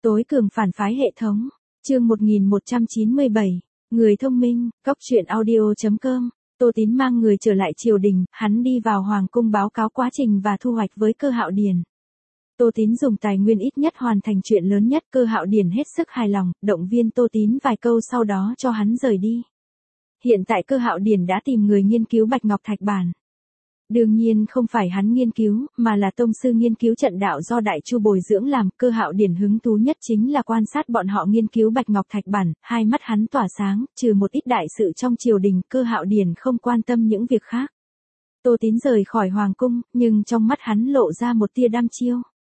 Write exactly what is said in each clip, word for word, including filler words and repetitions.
Tối cường phản phái hệ thống. Chương một nghìn một trăm chín mươi bảy. Người thông minh, cóc truyện audio chấm com. Tô Tín mang người trở lại triều đình, hắn đi vào hoàng cung báo cáo quá trình và thu hoạch với Cơ Hạo Điền. Tô Tín dùng tài nguyên ít nhất hoàn thành chuyện lớn nhất, Cơ Hạo Điền hết sức hài lòng, động viên Tô Tín vài câu sau đó cho hắn rời đi. Hiện tại Cơ Hạo Điền đã tìm người nghiên cứu Bạch Ngọc Thạch Bản. Đương nhiên không phải hắn nghiên cứu, mà là tông sư nghiên cứu trận đạo do Đại Chu bồi dưỡng làm. Cơ Hạo Điền hứng thú nhất chính là quan sát bọn họ nghiên cứu Bạch Ngọc Thạch Bản, hai mắt hắn tỏa sáng, trừ một ít đại sự trong triều đình, Cơ Hạo Điền không quan tâm những việc khác. Tô Tín rời khỏi hoàng cung, nhưng trong mắt hắn lộ ra một tia đăm chiêu.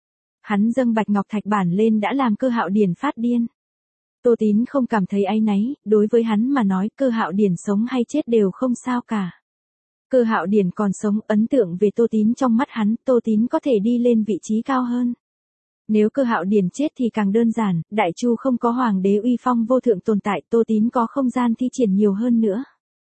Hắn dâng Bạch Ngọc Thạch Bản lên đã làm Cơ Hạo Điền phát điên. Tô Tín không cảm thấy áy náy, đối với hắn mà nói Cơ Hạo Điền sống hay chết đều không sao cả. Cơ Hạo Điền còn sống, ấn tượng về Tô Tín trong mắt hắn, Tô Tín có thể đi lên vị trí cao hơn. Nếu Cơ Hạo Điền chết thì càng đơn giản, Đại Chu không có hoàng đế uy phong vô thượng tồn tại, Tô Tín có không gian thi triển nhiều hơn nữa.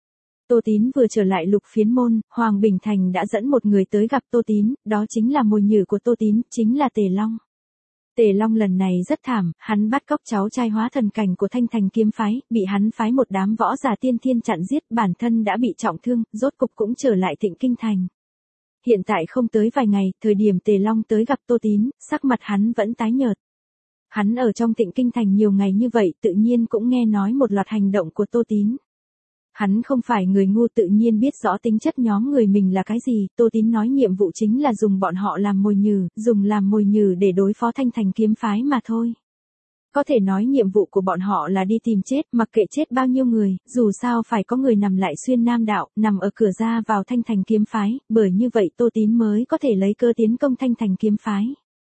Tô Tín vừa trở lại Lục Phiến Môn, Hoàng Bình Thành đã dẫn một người tới gặp Tô Tín, đó chính là mồi nhử của Tô Tín, chính là Tề Long. Tề Long lần này rất thảm, hắn bắt cóc cháu trai hóa thần cảnh của Thanh Thành kiếm phái, bị hắn phái một đám võ giả tiên thiên chặn giết, bản thân đã bị trọng thương, rốt cục cũng trở lại Thịnh Kinh Thành. Hiện tại không tới vài ngày, thời điểm Tề Long tới gặp Tô Tín, sắc mặt hắn vẫn tái nhợt. Hắn ở trong Thịnh Kinh Thành nhiều ngày như vậy, tự nhiên cũng nghe nói một loạt hành động của Tô Tín. Hắn không phải người ngu, tự nhiên biết rõ tính chất nhóm người mình là cái gì. Tô Tín nói nhiệm vụ chính là dùng bọn họ làm mồi nhử, dùng làm mồi nhử để đối phó Thanh Thành kiếm phái mà thôi. Có thể nói nhiệm vụ của bọn họ là đi tìm chết, mặc kệ chết bao nhiêu người, dù sao phải có người nằm lại xuyên Nam đạo, nằm ở cửa ra vào Thanh Thành kiếm phái, bởi như vậy Tô Tín mới có thể lấy cơ tiến công Thanh Thành kiếm phái.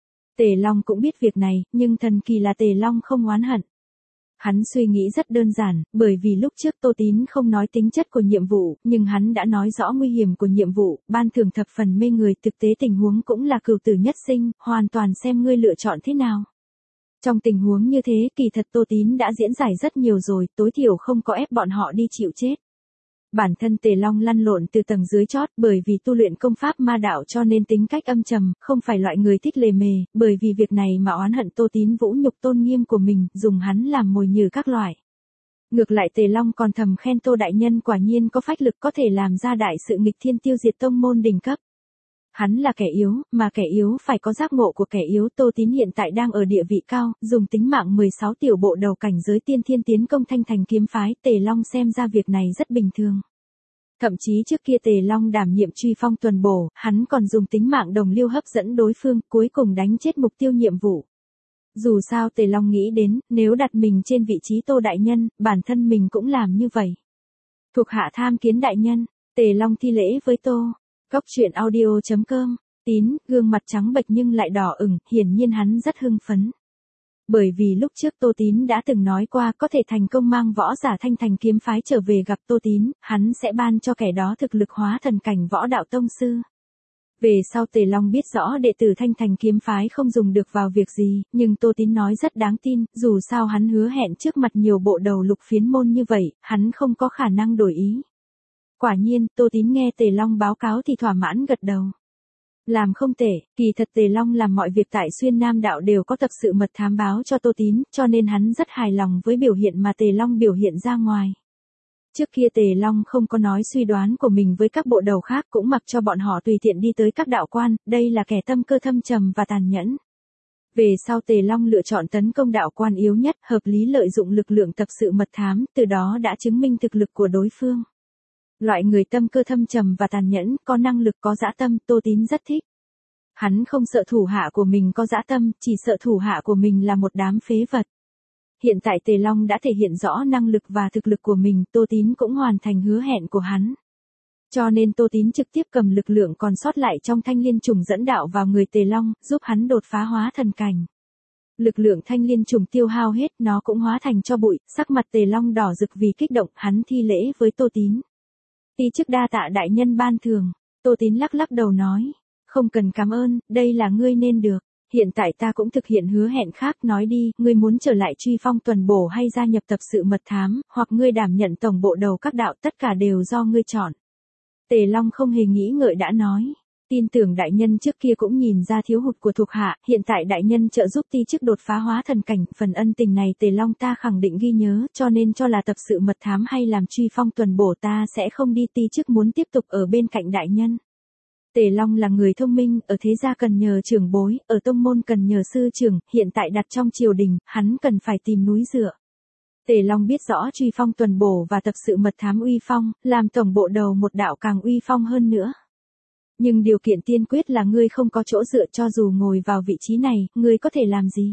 Tề Long cũng biết việc này, nhưng thần kỳ là Tề Long không oán hận. Hắn suy nghĩ rất đơn giản, bởi vì lúc trước Tô Tín không nói tính chất của nhiệm vụ, nhưng hắn đã nói rõ nguy hiểm của nhiệm vụ, ban thưởng thập phần mê người, thực tế tình huống cũng là cửu tử nhất sinh, hoàn toàn xem ngươi lựa chọn thế nào. Trong tình huống như thế, kỳ thật Tô Tín đã diễn giải rất nhiều rồi, tối thiểu không có ép bọn họ đi chịu chết. Bản thân Tề Long lăn lộn từ tầng dưới chót, bởi vì tu luyện công pháp ma đạo cho nên tính cách âm trầm, không phải loại người thích lề mề, bởi vì việc này mà oán hận Tô Tín vũ nhục tôn nghiêm của mình, dùng hắn làm mồi nhử các loại. Ngược lại Tề Long còn thầm khen Tô đại nhân quả nhiên có phách lực, có thể làm ra đại sự nghịch thiên tiêu diệt tông môn đỉnh cấp. Hắn là kẻ yếu, mà kẻ yếu phải có giác ngộ của kẻ yếu. Tô Tín hiện tại đang ở địa vị cao, dùng tính mạng mười sáu tiểu bộ đầu cảnh giới tiên thiên tiến công Thanh Thành kiếm phái, Tề Long xem ra việc này rất bình thường. Thậm chí trước kia Tề Long đảm nhiệm truy phong tuần bổ, hắn còn dùng tính mạng đồng liêu hấp dẫn đối phương, cuối cùng đánh chết mục tiêu nhiệm vụ. Dù sao Tề Long nghĩ đến, nếu đặt mình trên vị trí Tô đại nhân, bản thân mình cũng làm như vậy. Thuộc hạ tham kiến đại nhân, Tề Long thi lễ với Tô. Cóc truyện audio chấm com. Tín, gương mặt trắng bệch nhưng lại đỏ ửng, hiển nhiên hắn rất hưng phấn. Bởi vì lúc trước Tô Tín đã từng nói qua có thể thành công mang võ giả Thanh Thành kiếm phái trở về gặp Tô Tín, hắn sẽ ban cho kẻ đó thực lực hóa thần cảnh võ đạo tông sư. Về sau Tề Long biết rõ đệ tử Thanh Thành kiếm phái không dùng được vào việc gì, nhưng Tô Tín nói rất đáng tin, dù sao hắn hứa hẹn trước mặt nhiều bộ đầu Lục Phiến Môn như vậy, hắn không có khả năng đổi ý. Quả nhiên, Tô Tín nghe Tề Long báo cáo thì thỏa mãn gật đầu. Làm không tệ, kỳ thật Tề Long làm mọi việc tại xuyên Nam đạo đều có thật sự mật thám báo cho Tô Tín, cho nên hắn rất hài lòng với biểu hiện mà Tề Long biểu hiện ra ngoài. Trước kia Tề Long không có nói suy đoán của mình với các bộ đầu khác, cũng mặc cho bọn họ tùy tiện đi tới các đạo quan, đây là kẻ tâm cơ thâm trầm và tàn nhẫn. Về sau Tề Long lựa chọn tấn công đạo quan yếu nhất, hợp lý lợi dụng lực lượng tập sự mật thám, từ đó đã chứng minh thực lực của đối phương. Loại người tâm cơ thâm trầm và tàn nhẫn, có năng lực có dã tâm, Tô Tín rất thích. Hắn không sợ thủ hạ của mình có dã tâm, chỉ sợ thủ hạ của mình là một đám phế vật. Hiện tại Tề Long đã thể hiện rõ năng lực và thực lực của mình, Tô Tín cũng hoàn thành hứa hẹn của hắn. Cho nên Tô Tín trực tiếp cầm lực lượng còn sót lại trong Thanh Liên Trùng dẫn đạo vào người Tề Long, giúp hắn đột phá hóa thần cảnh. Lực lượng Thanh Liên Trùng tiêu hao hết, nó cũng hóa thành cho bụi, sắc mặt Tề Long đỏ rực vì kích động, hắn thi lễ với Tô Tín. Ti chức đa tạ đại nhân ban thường. Tô Tín lắc lắc đầu nói, không cần cảm ơn, đây là ngươi nên được. Hiện tại ta cũng thực hiện hứa hẹn khác, nói đi, ngươi muốn trở lại truy phong tuần bổ hay gia nhập tập sự mật thám, hoặc ngươi đảm nhận tổng bộ đầu các đạo, tất cả đều do ngươi chọn. Tề Long không hề nghĩ ngợi đã nói, Tin tưởng đại nhân trước kia cũng nhìn ra thiếu hụt của thuộc hạ, hiện tại đại nhân trợ giúp ti chức đột phá hóa thần cảnh, phần ân tình này Tề Long ta khẳng định ghi nhớ, cho nên cho là tập sự mật thám hay làm truy phong tuần bổ ta sẽ không đi, ti chức muốn tiếp tục ở bên cạnh đại nhân. Tề Long là người thông minh, ở thế gia cần nhờ trưởng bối, ở tông môn cần nhờ sư trưởng, hiện tại đặt trong triều đình, hắn cần phải tìm núi dựa. Tề Long biết rõ truy phong tuần bổ và tập sự mật thám uy phong, làm tổng bộ đầu một đạo càng uy phong hơn nữa. Nhưng điều kiện tiên quyết là ngươi không có chỗ dựa, cho dù ngồi vào vị trí này, ngươi có thể làm gì?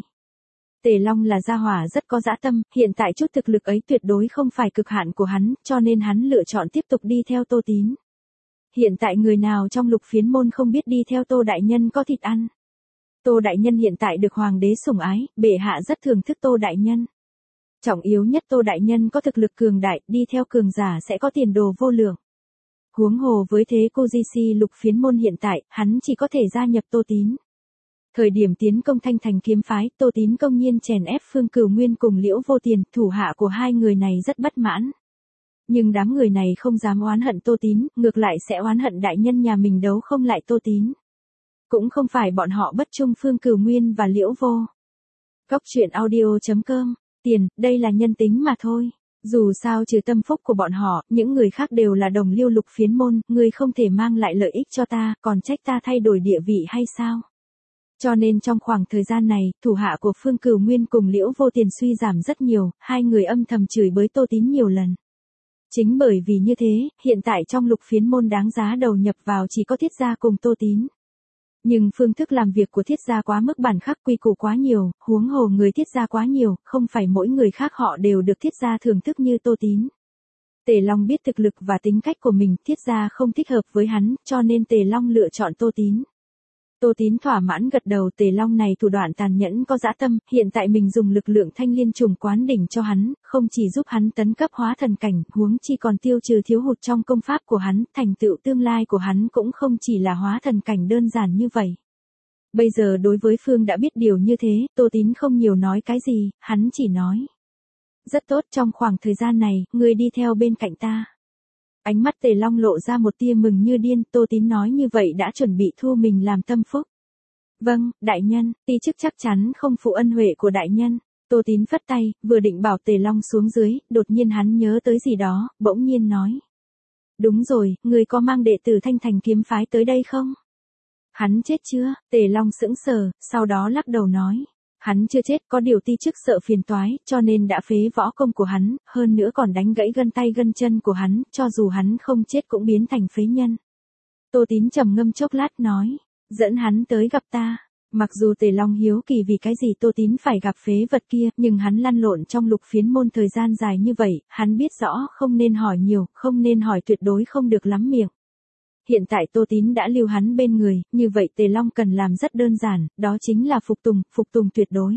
Tề Long là gia hỏa rất có dã tâm, hiện tại chút thực lực ấy tuyệt đối không phải cực hạn của hắn, cho nên hắn lựa chọn tiếp tục đi theo Tô Tín. Hiện tại người nào trong Lục Phiến môn không biết đi theo Tô đại nhân có thịt ăn? Tô đại nhân hiện tại được hoàng đế sủng ái, bệ hạ rất thưởng thức Tô đại nhân. Trọng yếu nhất Tô đại nhân có thực lực cường đại, đi theo cường giả sẽ có tiền đồ vô lượng. Huống hồ với thế cô Di Si Lục Phiến môn hiện tại, hắn chỉ có thể gia nhập Tô Tín. Thời điểm tiến công Thanh Thành kiếm phái, Tô Tín công nhiên chèn ép Phương Cửu Nguyên cùng Liễu Vô Tiền, thủ hạ của hai người này rất bất mãn. Nhưng đám người này không dám oán hận Tô Tín, ngược lại sẽ oán hận đại nhân nhà mình đấu không lại Tô Tín. Cũng không phải bọn họ bất trung Phương Cửu Nguyên và Liễu Vô. Góc truyện audio chấm com, tiền, đây là nhân tính mà thôi. Dù sao trừ tâm phúc của bọn họ, những người khác đều là đồng liêu Lục Phiến môn, ngươi không thể mang lại lợi ích cho ta, còn trách ta thay đổi địa vị hay sao? Cho nên trong khoảng thời gian này, thủ hạ của Phương Cửu Nguyên cùng Liễu Vô Tiền suy giảm rất nhiều, hai người âm thầm chửi bới Tô Tín nhiều lần. Chính bởi vì như thế, hiện tại trong Lục Phiến môn đáng giá đầu nhập vào chỉ có Thiết gia cùng Tô Tín. Nhưng phương thức làm việc của Thiết gia quá mức bản khắc, quy củ quá nhiều, huống hồ người Thiết gia quá nhiều, không phải mỗi người khác họ đều được Thiết gia thưởng thức như Tô Tín. Tề Long biết thực lực và tính cách của mình, Thiết gia không thích hợp với hắn, cho nên Tề Long lựa chọn Tô Tín. Tô Tín thỏa mãn gật đầu, Tề Long này thủ đoạn tàn nhẫn có dã tâm, hiện tại mình dùng lực lượng thanh liên trùng quán đỉnh cho hắn, không chỉ giúp hắn tấn cấp hóa thần cảnh, huống chi còn tiêu trừ thiếu hụt trong công pháp của hắn, thành tựu tương lai của hắn cũng không chỉ là hóa thần cảnh đơn giản như vậy. Bây giờ đối với Phương đã biết điều như thế, Tô Tín không nhiều nói cái gì, hắn chỉ nói. Rất tốt, trong khoảng thời gian này, ngươi đi theo bên cạnh ta. Ánh mắt Tề Long lộ ra một tia mừng như điên, Tô Tín nói như vậy đã chuẩn bị thu mình làm tâm phúc. Vâng, đại nhân, ti chức chắc chắn không phụ ân huệ của đại nhân. Tô Tín phất tay, vừa định bảo Tề Long xuống dưới, đột nhiên hắn nhớ tới gì đó, bỗng nhiên nói. Đúng rồi, người có mang đệ tử Thanh Thành kiếm phái tới đây không? Hắn chết chưa? Tề Long sững sờ, sau đó lắc đầu nói. Hắn chưa chết, có điều ti chức sợ phiền toái, cho nên đã phế võ công của hắn, hơn nữa còn đánh gãy gân tay gân chân của hắn, cho dù hắn không chết cũng biến thành phế nhân. Tô Tín trầm ngâm chốc lát nói, dẫn hắn tới gặp ta. Mặc dù Tề Long hiếu kỳ vì cái gì Tô Tín phải gặp phế vật kia, nhưng hắn lăn lộn trong Lục Phiến môn thời gian dài như vậy, hắn biết rõ không nên hỏi nhiều, không nên hỏi tuyệt đối không được lắm miệng. Hiện tại Tô Tín đã lưu hắn bên người, như vậy Tề Long cần làm rất đơn giản, đó chính là phục tùng, phục tùng tuyệt đối.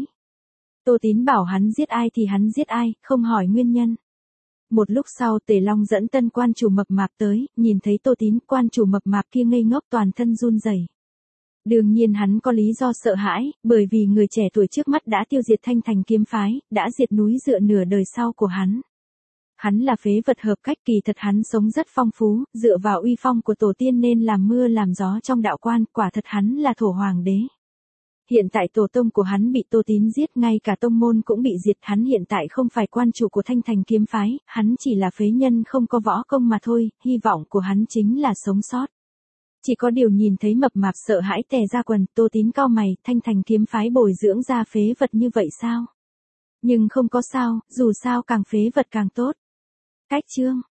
Tô Tín bảo hắn giết ai thì hắn giết ai, không hỏi nguyên nhân. Một lúc sau Tề Long dẫn tân quan chủ mập mạp tới, nhìn thấy Tô Tín, quan chủ mập mạp kia ngây ngốc toàn thân run rẩy. Đương nhiên hắn có lý do sợ hãi, bởi vì người trẻ tuổi trước mắt đã tiêu diệt Thanh Thành kiếm phái, đã diệt núi dựa nửa đời sau của hắn. Hắn là phế vật hợp cách, kỳ thật hắn sống rất phong phú, dựa vào uy phong của tổ tiên nên làm mưa làm gió trong đạo quan, quả thật hắn là thổ hoàng đế. Hiện tại tổ tông của hắn bị Tô Tín giết, ngay cả tông môn cũng bị diệt, hắn hiện tại không phải quan chủ của Thanh Thành kiếm phái, hắn chỉ là phế nhân không có võ công mà thôi, hy vọng của hắn chính là sống sót. Chỉ có điều nhìn thấy mập mạp sợ hãi tè ra quần, Tô Tín cau mày, Thanh Thành kiếm phái bồi dưỡng ra phế vật như vậy sao? Nhưng không có sao, dù sao càng phế vật càng tốt. Cách chương